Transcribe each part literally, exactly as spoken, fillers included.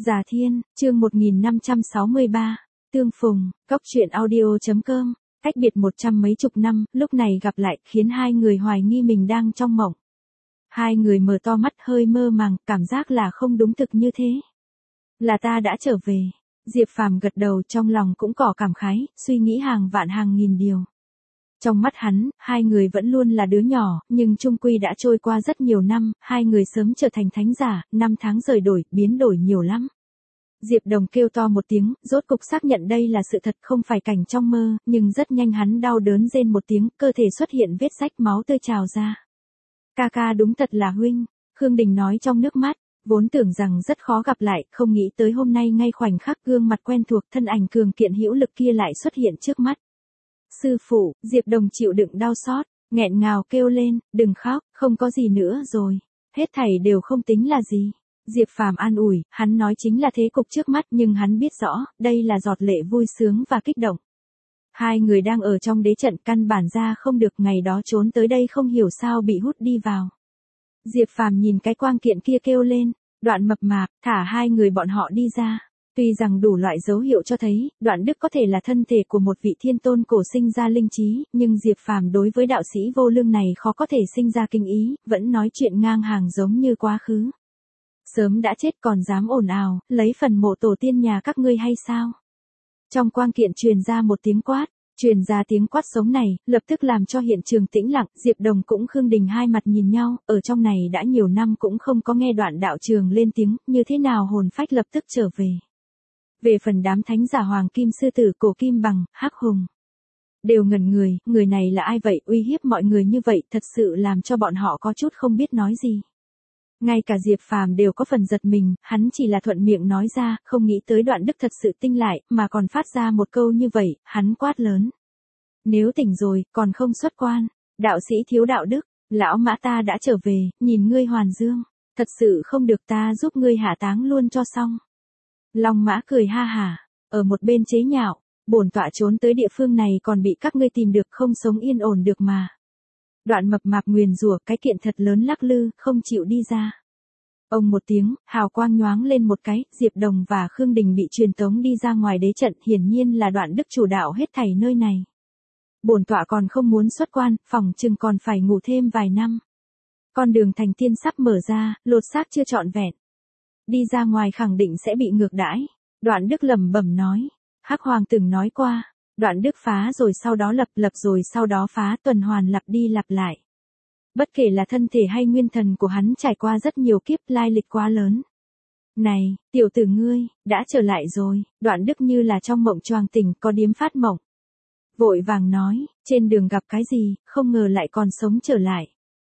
Già Thiên, chương một nghìn năm trăm sáu mươi ba, Tương Phùng, Cốc truyện audio.com, cách biệt một trăm mấy chục năm, lúc này gặp lại, khiến hai người hoài nghi mình đang trong mộng. Hai người mở to mắt hơi mơ màng, cảm giác là không đúng thực như thế. Là ta đã trở về. Diệp Phàm gật đầu, trong lòng cũng có cảm khái, suy nghĩ hàng vạn hàng nghìn điều. Trong mắt hắn, hai người vẫn luôn là đứa nhỏ, nhưng chung quy đã trôi qua rất nhiều năm, hai người sớm trở thành thánh giả, năm tháng rời đổi, biến đổi nhiều lắm. Diệp Đồng kêu to một tiếng, rốt cục xác nhận đây là sự thật, không phải cảnh trong mơ, nhưng rất nhanh hắn đau đớn rên một tiếng, cơ thể xuất hiện vết rách, máu tươi trào ra. Ca ca đúng thật là huynh, Khương Đình nói trong nước mắt, vốn tưởng rằng rất khó gặp lại, không nghĩ tới hôm nay ngay khoảnh khắc gương mặt quen thuộc, thân ảnh cường kiện hữu lực kia lại xuất hiện trước mắt. Sư phụ, Diệp Đồng chịu đựng đau xót, nghẹn ngào kêu lên, đừng khóc, không có gì nữa rồi, hết thảy đều không tính là gì. Diệp Phàm an ủi, hắn nói chính là thế cục trước mắt, nhưng hắn biết rõ, đây là giọt lệ vui sướng và kích động. Hai người đang ở trong đế trận, căn bản ra không được, ngày đó trốn tới đây không hiểu sao bị hút đi vào. Diệp Phàm nhìn cái quang kiện kia kêu lên, Đoạn mập mạp, thả hai người bọn họ đi ra. Tuy rằng đủ loại dấu hiệu cho thấy, Đoạn Đức có thể là thân thể của một vị thiên tôn cổ sinh ra linh trí, nhưng Diệp Phàm đối với đạo sĩ vô lương này khó có thể sinh ra kinh ý, vẫn nói chuyện ngang hàng giống như quá khứ. Sớm đã chết còn dám ồn ào, lấy phần mộ tổ tiên nhà các ngươi hay sao? Trong quang kiện truyền ra một tiếng quát, truyền ra tiếng quát sống này, lập tức làm cho hiện trường tĩnh lặng, Diệp Đồng cũng Khương Đình hai mặt nhìn nhau, ở trong này đã nhiều năm cũng không có nghe Đoạn đạo trường lên tiếng, như thế nào hồn phách lập tức trở về. Về phần đám thánh giả Hoàng Kim Sư Tử, Cổ Kim Bằng, Hắc Hùng, đều ngẩn người, người này là ai vậy, uy hiếp mọi người như vậy, thật sự làm cho bọn họ có chút không biết nói gì. Ngay cả Diệp Phàm đều có phần giật mình, hắn chỉ là thuận miệng nói ra, không nghĩ tới Đoạn Đức thật sự tinh lại, mà còn phát ra một câu như vậy, hắn quát lớn. Nếu tỉnh rồi, còn không xuất quan, đạo sĩ thiếu đạo đức, lão mã ta đã trở về, nhìn ngươi hoàn dương, thật sự không được ta giúp ngươi hạ táng luôn cho xong. Long Mã cười ha hả, ở một bên chế nhạo, bổn tọa trốn tới địa phương này còn bị các ngươi tìm được, không sống yên ổn được mà. Đoạn mập mạp nguyền rủa, cái kiện thật lớn lắc lư, không chịu đi ra. Ông một tiếng, hào quang nhoáng lên một cái, Diệp Đồng và Khương Đình bị truyền tống đi ra ngoài đế trận, hiển nhiên là Đoạn Đức chủ đạo hết thảy nơi này. Bổn tọa còn không muốn xuất quan, phòng chừng còn phải ngủ thêm vài năm. Con đường thành tiên sắp mở ra, lột xác chưa trọn vẹn. Đi ra ngoài khẳng định sẽ bị ngược đãi. Đoạn Đức lẩm bẩm nói. Hắc Hoàng từng nói qua, Đoạn Đức phá rồi sau đó lập, lập rồi sau đó phá, tuần hoàn lặp đi lặp lại. Bất kể là thân thể hay nguyên thần của hắn trải qua rất nhiều kiếp, lai lịch quá lớn. Này, tiểu tử ngươi, đã trở lại rồi. Đoạn Đức như là trong mộng choàng tỉnh, có điếm phát mộng. Vội vàng nói, trên đường gặp cái gì, không ngờ lại còn sống trở lại.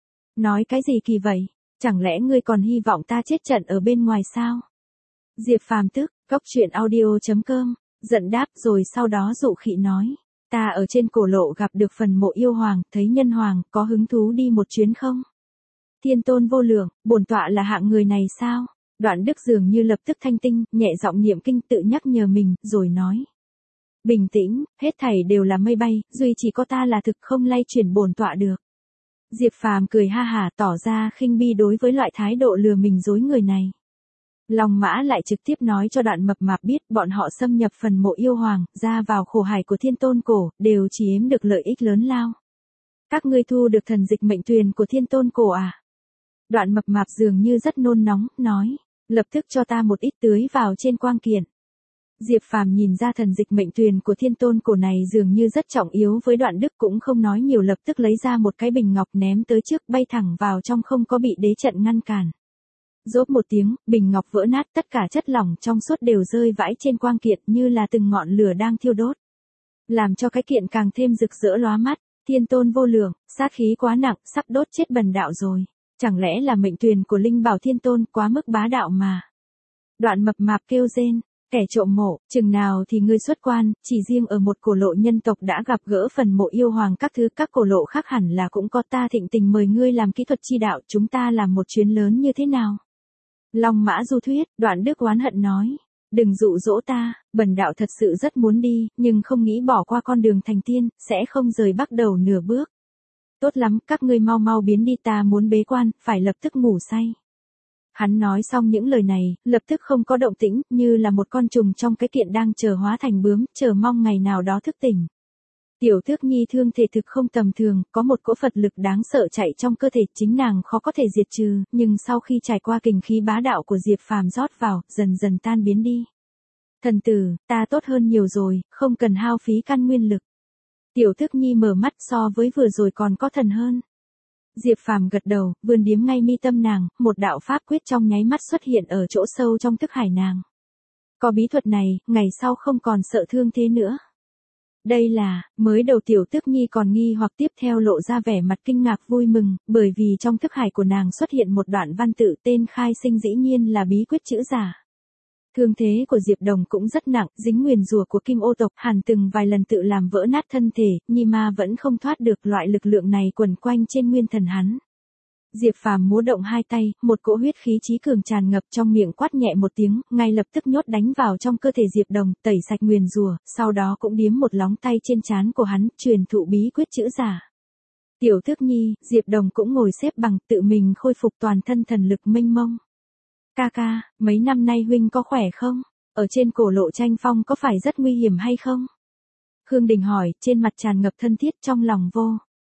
Nói cái gì kỳ vậy? Chẳng lẽ ngươi còn hy vọng ta chết trận ở bên ngoài sao? Diệp Phàm tức, Cốc truyện audio.com, giận đáp, rồi sau đó dụ khị nói. Ta ở trên cổ lộ gặp được phần mộ yêu hoàng, thấy nhân hoàng, có hứng thú đi một chuyến không? Thiên tôn vô lượng, bổn tọa là hạng người này sao? Đoạn Đức dường như lập tức thanh tinh, nhẹ giọng niệm kinh tự nhắc nhở mình, rồi nói. Bình tĩnh, hết thảy đều là mây bay, duy chỉ có ta là thực, không lay chuyển bổn tọa được. Diệp Phàm cười ha hả, tỏ ra khinh bi đối với loại thái độ lừa mình dối người này. Long Mã lại trực tiếp nói cho Đoạn mập mạp biết, bọn họ xâm nhập phần mộ yêu hoàng, ra vào khổ hải của thiên tôn cổ, đều chỉ chiếm được lợi ích lớn lao. Các ngươi thu được thần dịch mệnh tuyền của thiên tôn cổ à? Đoạn mập mạp dường như rất nôn nóng, nói, lập tức cho ta một ít tưới vào trên quang kiện. Diệp Phàm nhìn ra thần dịch mệnh tuyền của thiên tôn cổ này dường như rất trọng yếu với Đoạn Đức, cũng không nói nhiều, lập tức lấy ra một cái bình ngọc ném tới trước, bay thẳng vào trong, không có bị đế trận ngăn cản. Rốp một tiếng, bình ngọc vỡ nát, tất cả chất lỏng trong suốt đều rơi vãi trên quang kiện như là từng ngọn lửa đang thiêu đốt. Làm cho cái kiện càng thêm rực rỡ lóa mắt, thiên tôn vô lượng, sát khí quá nặng, sắp đốt chết bần đạo rồi. Chẳng lẽ là mệnh tuyền của linh bảo thiên tôn, quá mức bá đạo mà. Đoạn mập mạp kêu rên, kẻ trộm mộ, chừng nào thì ngươi xuất quan, chỉ riêng ở một cổ lộ nhân tộc đã gặp gỡ phần mộ yêu hoàng, các thứ các cổ lộ khác hẳn là cũng có, ta thịnh tình mời ngươi làm kỹ thuật chi đạo, chúng ta làm một chuyến lớn như thế nào? Long Mã du thuyết, Đoạn Đức oán hận nói, đừng dụ dỗ ta, bần đạo thật sự rất muốn đi, nhưng không nghĩ bỏ qua con đường thành tiên, sẽ không rời bắt đầu nửa bước. Tốt lắm, các ngươi mau mau biến đi, ta muốn bế quan, phải lập tức ngủ say. Hắn nói xong những lời này, lập tức không có động tĩnh, như là một con trùng trong cái kiện đang chờ hóa thành bướm, chờ mong ngày nào đó thức tỉnh. Tiểu Tước Nhi thương thể thực không tầm thường, có một cỗ Phật lực đáng sợ chạy trong cơ thể, chính nàng khó có thể diệt trừ, nhưng sau khi trải qua kình khí bá đạo của Diệp Phàm rót vào, dần dần tan biến đi. Thần tử, ta tốt hơn nhiều rồi, không cần hao phí căn nguyên lực. Tiểu Tước Nhi mở mắt, so với vừa rồi còn có thần hơn. Diệp Phàm gật đầu, vươn điếm ngay mi tâm nàng, một đạo pháp quyết trong nháy mắt xuất hiện ở chỗ sâu trong thức hải nàng. Có bí thuật này, ngày sau không còn sợ thương thế nữa. Đây là, mới đầu Tiểu Tước Nhi còn nghi hoặc tiếp theo lộ ra vẻ mặt kinh ngạc vui mừng, bởi vì trong thức hải của nàng xuất hiện một đoạn văn tự tên khai sinh dĩ nhiên là bí quyết chữ giả. Thương thế của Diệp Đồng cũng rất nặng, dính nguyền rủa của Kim Ô tộc, hẳn từng vài lần tự làm vỡ nát thân thể, Nhi ma vẫn không thoát được loại lực lượng này quẩn quanh trên nguyên thần hắn. Diệp Phàm múa động hai tay, một cỗ huyết khí chí cường tràn ngập trong miệng quát nhẹ một tiếng, ngay lập tức nhốt đánh vào trong cơ thể Diệp Đồng, tẩy sạch nguyền rủa, sau đó cũng điếm một lóng tay trên trán của hắn, truyền thụ bí quyết chữ giả. Tiểu Tước Nhi, Diệp Đồng cũng ngồi xếp bằng, tự mình khôi phục toàn thân thần lực mênh mông. Ca ca, mấy năm nay huynh có khỏe không? Ở trên cổ lộ tranh phong có phải rất nguy hiểm hay không? Khương Đình hỏi, trên mặt tràn ngập thân thiết, trong lòng vô.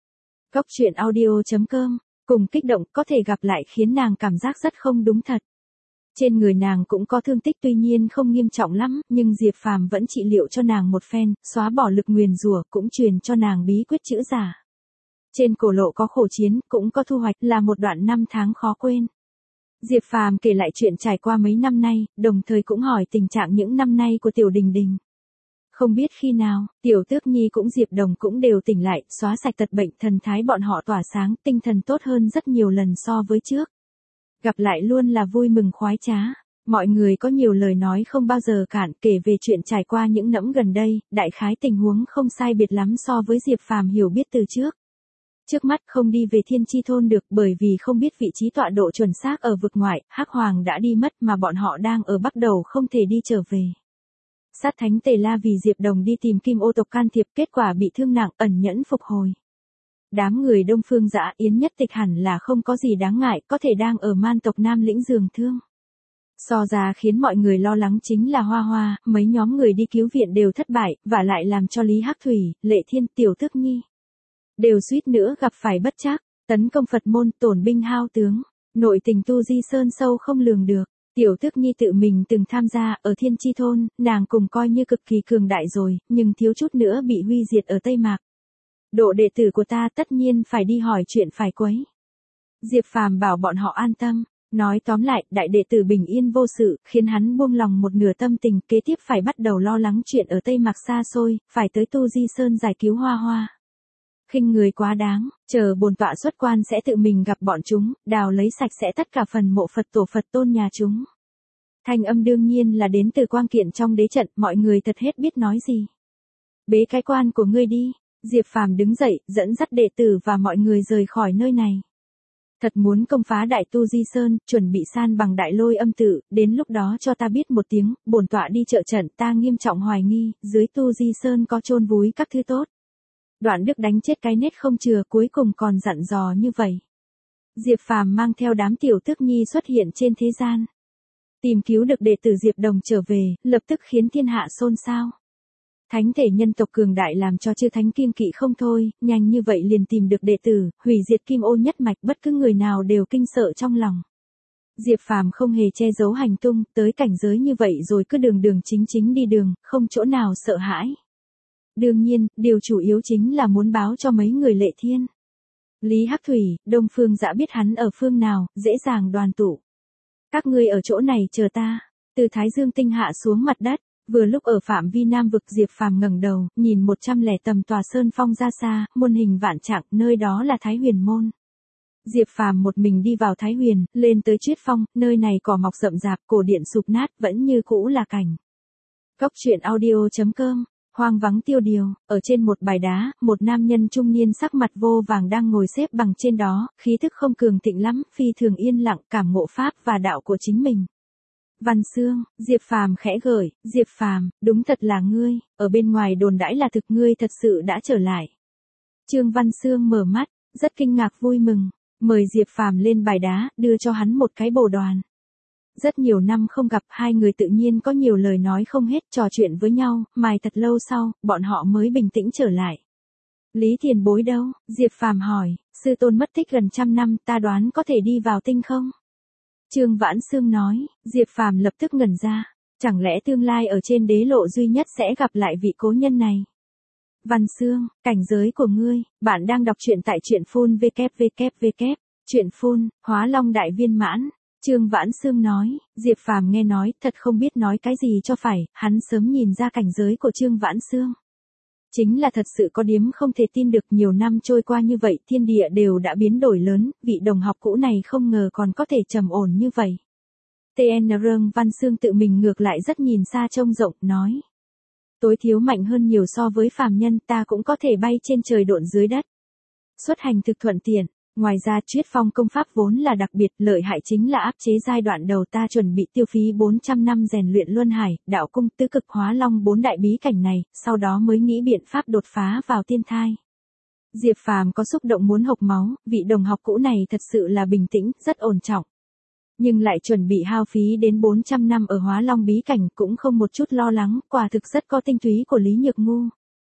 Góc truyện audio chấm com, cùng kích động, có thể gặp lại khiến nàng cảm giác rất không đúng thật. Trên người nàng cũng có thương tích tuy nhiên không nghiêm trọng lắm, nhưng Diệp Phàm vẫn trị liệu cho nàng một phen, xóa bỏ lực nguyền rủa, cũng truyền cho nàng bí quyết chữ giả. Trên cổ lộ có khổ chiến, cũng có thu hoạch, là một đoạn năm tháng khó quên. Diệp Phàm kể lại chuyện trải qua mấy năm nay, đồng thời cũng hỏi tình trạng những năm nay của Tiểu Đình Đình. Không biết khi nào, Tiểu Tước Nhi cũng Diệp Đồng cũng đều tỉnh lại, xóa sạch tật bệnh, thần thái bọn họ tỏa sáng, tinh thần tốt hơn rất nhiều lần so với trước. Gặp lại luôn là vui mừng khoái trá. Mọi người có nhiều lời nói không bao giờ cản, kể về chuyện trải qua những nẫm gần đây, đại khái tình huống không sai biệt lắm so với Diệp Phàm hiểu biết từ trước. Trước mắt không đi về Thiên Chi thôn được, bởi vì không biết vị trí tọa độ chuẩn xác ở vực ngoại, Hắc Hoàng đã đi mất mà bọn họ đang ở Bắc Đầu không thể đi trở về. Sát Thánh Tề La vì Diệp Đồng đi tìm Kim Ô tộc can thiệp, kết quả bị thương nặng, ẩn nhẫn phục hồi. Đám người Đông Phương Dã Yến Nhất Tịch hẳn là không có gì đáng ngại, có thể đang ở Man tộc Nam Lĩnh giường thương. So ra khiến mọi người lo lắng chính là Hoa Hoa, mấy nhóm người đi cứu viện đều thất bại, và lại làm cho Lý Hắc Thủy, Lệ Thiên, Tiểu Tước Nhi đều suýt nữa gặp phải bất trắc, tấn công Phật môn, tổn binh hao tướng, nội tình tu di sơn sâu không lường được. Tiểu Tước Nhi tự mình từng tham gia ở Thiên Chi thôn, nàng cùng coi như cực kỳ cường đại rồi, nhưng thiếu chút nữa bị huy diệt ở Tây Mạc. Độ đệ tử của ta tất nhiên phải đi hỏi chuyện phải quấy. Diệp Phàm bảo bọn họ an tâm, nói tóm lại, đại đệ tử bình yên vô sự, khiến hắn buông lòng một nửa tâm tình, kế tiếp phải bắt đầu lo lắng chuyện ở Tây Mạc xa xôi, phải tới Tu Di Sơn giải cứu Hoa Hoa. Khinh người quá đáng, chờ bổn tọa xuất quan sẽ tự mình gặp bọn chúng, đào lấy sạch sẽ tất cả phần mộ Phật tổ Phật tôn nhà chúng. Thanh âm đương nhiên là đến từ Quang Kiện trong đế trận, mọi người thật hết biết nói gì. Bế cái quan của ngươi đi. Diệp Phàm đứng dậy, dẫn dắt đệ tử và mọi người rời khỏi nơi này. Thật muốn công phá Đại Tu Di Sơn, chuẩn bị san bằng Đại Lôi Âm Tự, đến lúc đó cho ta biết một tiếng, bổn tọa đi trợ trận, ta nghiêm trọng hoài nghi, dưới Tu Di Sơn có chôn vúi các thứ tốt. Đoạn Đức đánh chết cái nết không chừa, cuối cùng còn dặn dò như vậy. Diệp Phàm mang theo đám Tiểu Tước Nhi xuất hiện trên thế gian. Tìm cứu được đệ tử Diệp Đồng trở về, lập tức khiến thiên hạ xôn xao. Thánh thể nhân tộc cường đại làm cho chư thánh kiêng kỵ không thôi, nhanh như vậy liền tìm được đệ tử, hủy diệt Kim Ô nhất mạch, bất cứ người nào đều kinh sợ trong lòng. Diệp Phàm không hề che giấu hành tung, tới cảnh giới như vậy rồi cứ đường đường chính chính đi đường, không chỗ nào sợ hãi. Đương nhiên, điều chủ yếu chính là muốn báo cho mấy người Lệ Thiên. Lý Hắc Thủy, Đông Phương Dã biết hắn ở phương nào, dễ dàng đoàn tụ. Các ngươi ở chỗ này chờ ta. Từ Thái Dương tinh hạ xuống mặt đất, vừa lúc ở phạm vi Nam vực, Diệp Phàm ngẩng đầu, nhìn một trăm lẻ tầm tòa sơn phong ra xa, muôn hình vạn trạng, nơi đó là Thái Huyền môn. Diệp Phàm một mình đi vào Thái Huyền, lên tới Triết Phong, nơi này cỏ mọc rậm rạp, cổ điện sụp nát, vẫn như cũ là cảnh. Góc truyện audio chấm com. Hoang vắng tiêu điều, ở trên một bãi đá, một nam nhân trung niên sắc mặt vô vàng đang ngồi xếp bằng trên đó, khí thức không cường thịnh lắm, phi thường yên lặng, cảm ngộ pháp và đạo của chính mình. Văn Xương, Diệp Phàm khẽ gợi, Diệp Phàm, đúng thật là ngươi, ở bên ngoài đồn đãi là thực, ngươi thật sự đã trở lại. Trương Văn Xương mở mắt, rất kinh ngạc vui mừng, mời Diệp Phàm lên bãi đá, đưa cho hắn một cái bồ đoàn. Rất nhiều năm không gặp, hai người tự nhiên có nhiều lời nói không hết, trò chuyện với nhau, mài thật lâu sau, bọn họ mới bình tĩnh trở lại. Lý tiền bối đâu? Diệp Phàm hỏi, sư tôn mất tích gần trăm năm, ta đoán có thể đi vào tinh không? Trương Vãn Sương nói. Diệp Phàm lập tức ngẩn ra, chẳng lẽ tương lai ở trên đế lộ duy nhất sẽ gặp lại vị cố nhân này? Văn Sương, cảnh giới của ngươi, bạn đang đọc truyện tại truyện phun www. Truyện phun, Hóa Long Đại Viên Mãn. Trương Vãn Sương nói. Diệp Phàm nghe nói, thật không biết nói cái gì cho phải, hắn sớm nhìn ra cảnh giới của Trương Vãn Sương. Chính là thật sự có điếm không thể tin được, nhiều năm trôi qua như vậy, thiên địa đều đã biến đổi lớn, vị đồng học cũ này không ngờ còn có thể trầm ổn như vậy. tê en rờ Văn Sương tự mình ngược lại rất nhìn xa trông rộng, nói. Tối thiếu mạnh hơn nhiều so với phàm nhân, ta cũng có thể bay trên trời độn dưới đất. Xuất hành thực thuận tiện. Ngoài ra Triết Phong công pháp vốn là đặc biệt, lợi hại chính là áp chế giai đoạn đầu, ta chuẩn bị tiêu phí bốn trăm năm rèn luyện luân hải, đạo cung, tứ cực, hóa long bốn đại bí cảnh này, sau đó mới nghĩ biện pháp đột phá vào tiên thai. Diệp Phàm có xúc động muốn hộc máu, vị đồng học cũ này thật sự là bình tĩnh, rất ổn trọng. Nhưng lại chuẩn bị hao phí đến bốn trăm năm ở hóa long bí cảnh, cũng không một chút lo lắng, quả thực rất có tinh túy của Lý Nhược Ngu.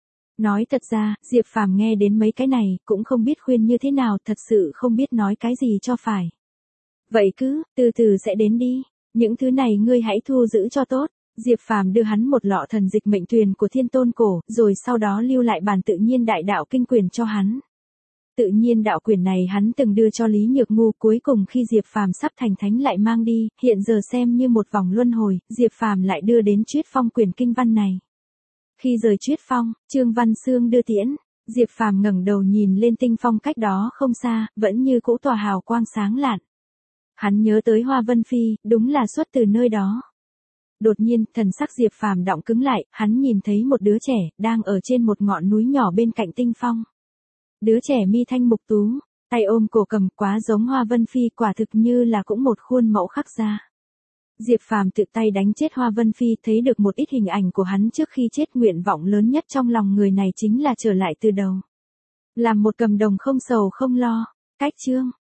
Nói thật ra, Diệp Phàm nghe đến mấy cái này, cũng không biết khuyên như thế nào, thật sự không biết nói cái gì cho phải. Vậy cứ, từ từ sẽ đến đi, những thứ này ngươi hãy thu giữ cho tốt. Diệp Phàm đưa hắn một lọ thần dịch mệnh tuyền của Thiên Tôn Cổ, rồi sau đó lưu lại bản tự nhiên đại đạo kinh quyền cho hắn. Tự nhiên đạo quyền này hắn từng đưa cho Lý Nhược Ngu, cuối cùng khi Diệp Phàm sắp thành thánh lại mang đi, hiện giờ xem như một vòng luân hồi, Diệp Phàm lại đưa đến Triết Phong quyền kinh văn này. Khi rời Triết Phong, Trương Văn Sương đưa tiễn, Diệp Phàm ngẩng đầu nhìn lên tinh phong cách đó không xa, vẫn như cũ tỏa hào quang sáng lạn. Hắn nhớ tới Hoa Vân Phi, đúng là xuất từ nơi đó. Đột nhiên, thần sắc Diệp Phàm đọng cứng lại, hắn nhìn thấy một đứa trẻ, đang ở trên một ngọn núi nhỏ bên cạnh tinh phong. Đứa trẻ mi thanh mục tú, tay ôm cổ cầm, quá giống Hoa Vân Phi, quả thực như là cũng một khuôn mẫu khắc ra. Diệp Phàm tự tay đánh chết Hoa Vân Phi, thấy được một ít hình ảnh của hắn trước khi chết, nguyện vọng lớn nhất trong lòng người này chính là trở lại từ đầu. Làm một cầm đồng không sầu không lo. Cách chương